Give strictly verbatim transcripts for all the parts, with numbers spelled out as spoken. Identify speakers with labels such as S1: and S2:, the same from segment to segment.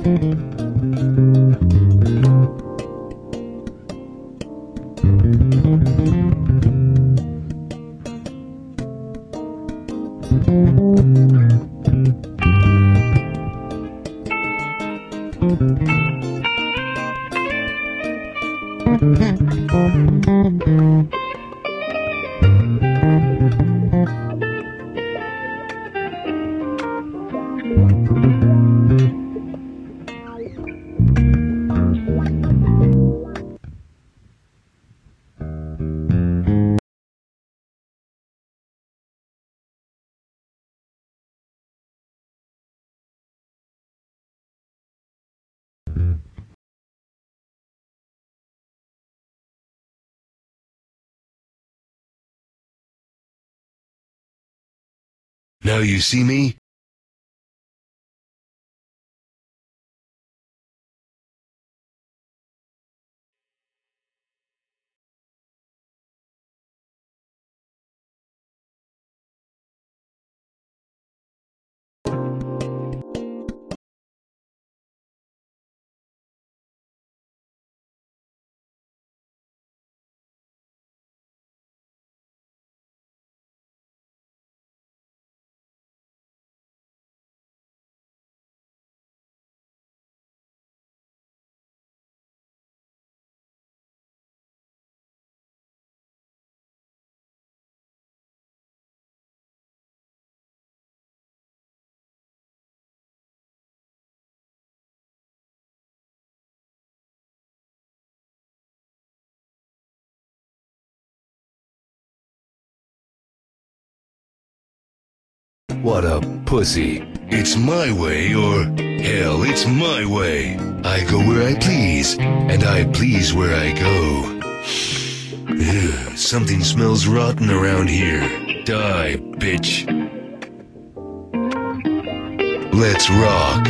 S1: Now you see me? What a pussy. It's my way, or hell, it's my way. I go where I please, and I please where I go. Ugh, something smells rotten around here. Die, bitch. Let's rock.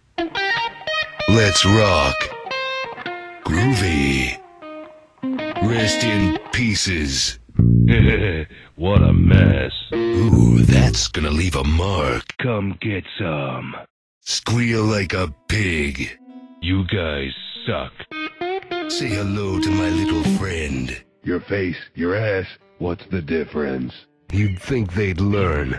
S1: Let's rock. Groovy. Rest in pieces.
S2: What a mess.
S1: Ooh, that's gonna leave a mark.
S2: Come get some.
S1: Squeal like a pig.
S2: You guys suck.
S1: Say hello to my little friend.
S3: Your face, your ass, what's the difference?
S1: You'd think they'd learn.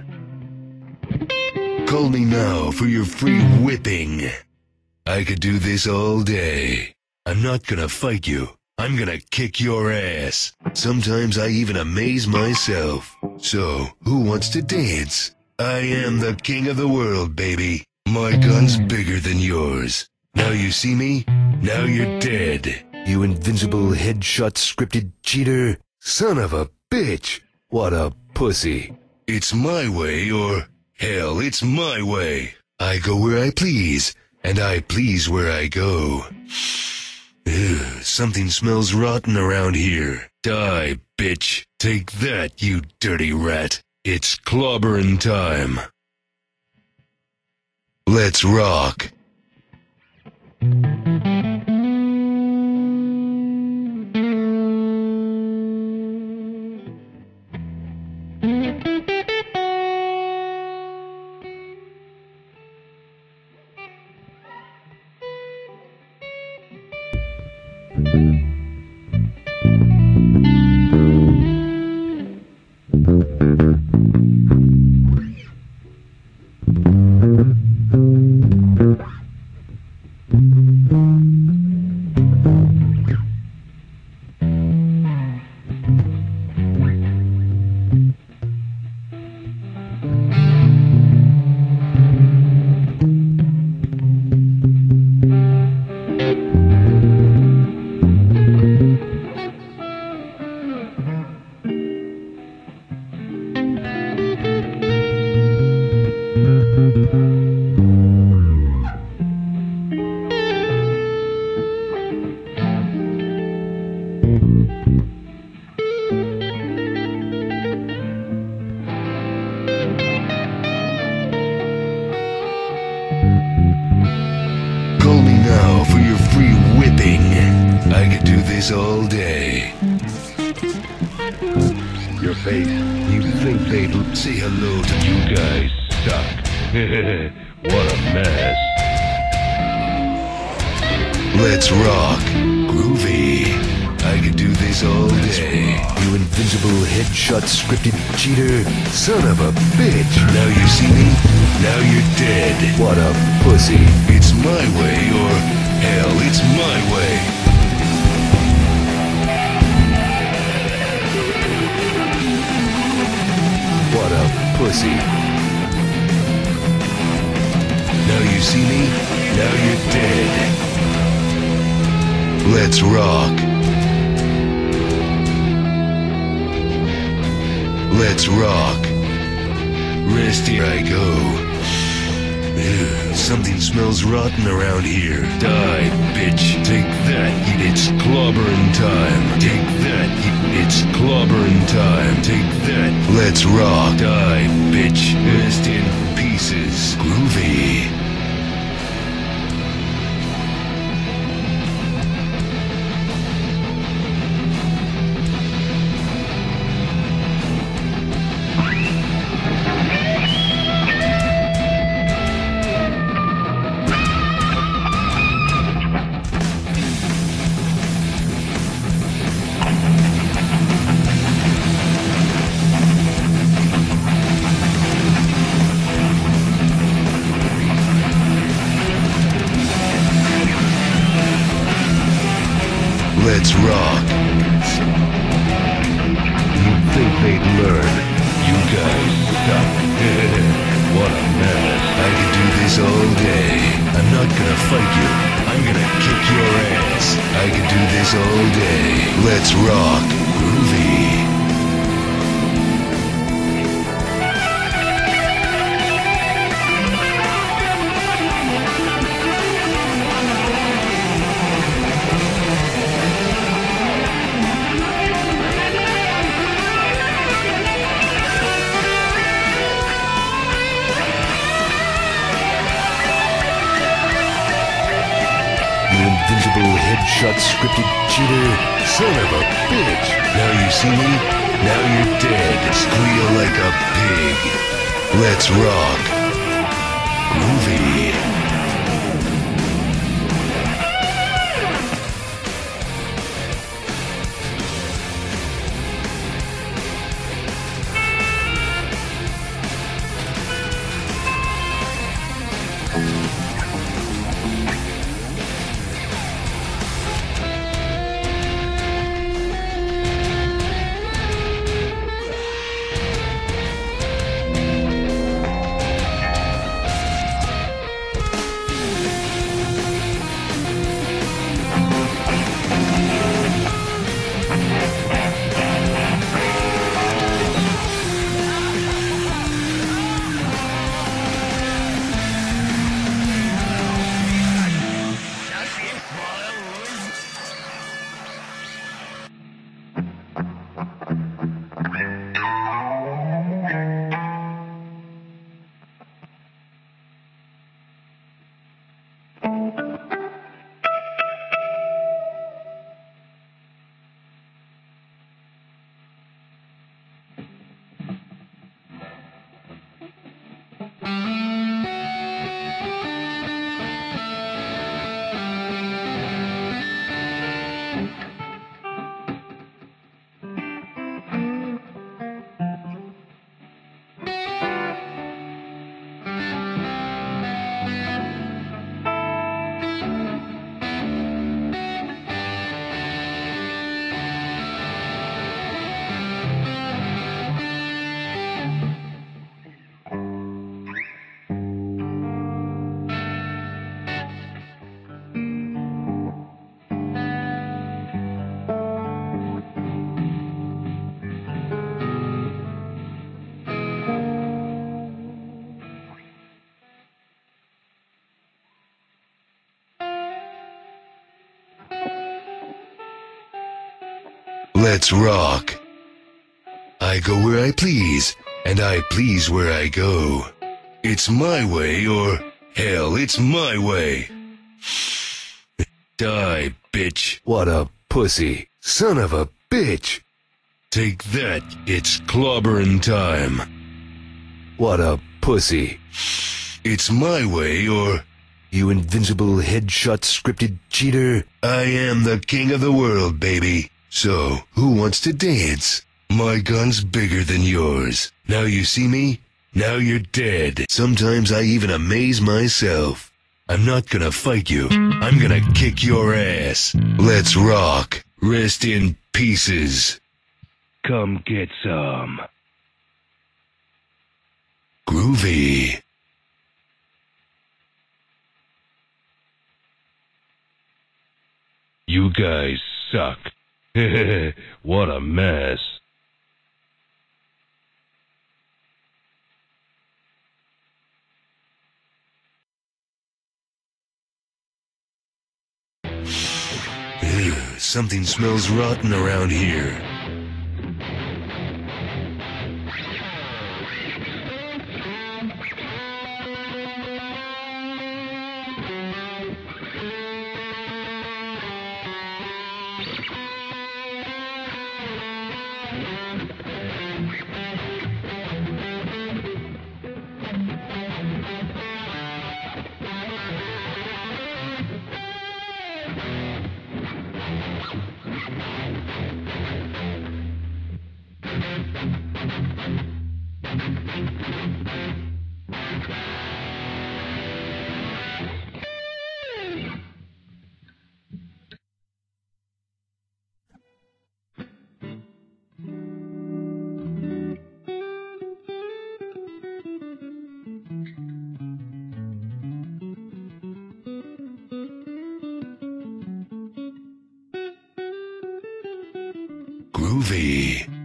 S1: Call me now for your free whipping. I could do this all day. I'm not gonna fight you. I'm gonna kick your ass. Sometimes I even amaze myself. So, who wants to dance? I am the king of the world, baby. My gun's bigger than yours. Now you see me? Now you're dead. You invincible headshot scripted cheater. Son of a bitch. What a pussy. It's my way or hell, it's my way. I go where I please, and I please where I go. Ugh, something smells rotten around here. Die, bitch. Take that, you dirty rat. It's clobbering time. Let's rock. Call me now for your free whipping. I could do this all day.
S3: Your face.
S1: You'd think they'd say hello to you.
S2: You guys suck. What a mess.
S1: Let's rock. Groovy. I could do this all day. You invincible headshot scripted cheater. Son of a bitch. Now you see me? Now you're dead. What a pussy. It's my way or hell, it's my way. What a pussy. Now you see me? Now you're dead. Let's rock. Let's rock. Rest here I go. Ugh, something smells rotten around here. Die, bitch. Take that, it's clobbering time. Take that, it's clobbering time. Take that. Let's rock. Die, bitch. Rest in pieces. Groovy. Let's rock. You'd think they'd learn.
S2: You guys suck. What a mess.
S1: I could do this all day. I'm not gonna fight you. I'm gonna kick your ass. I could do this all day. Let's rock. Groovy. Invincible headshot headshot scripted cheater. Son of a bitch. Now you see me? Now you're dead. Squeal like a pig. Let's rock. Groovy. Let's rock. I go where I please, and I please where I go. It's my way, or hell, it's my way. Die, bitch. What a pussy. Son of a bitch. Take that, it's clobbering time. What a pussy. It's my way, or... You invincible headshot scripted cheater. I am the king of the world, baby. So, who wants to dance? My gun's bigger than yours. Now you see me? Now you're dead. Sometimes I even amaze myself. I'm not gonna fight you. I'm gonna kick your ass. Let's rock. Rest in pieces. Come get some. Groovy. You guys suck. What a mess. Ew, something smells rotten around here. Groovy.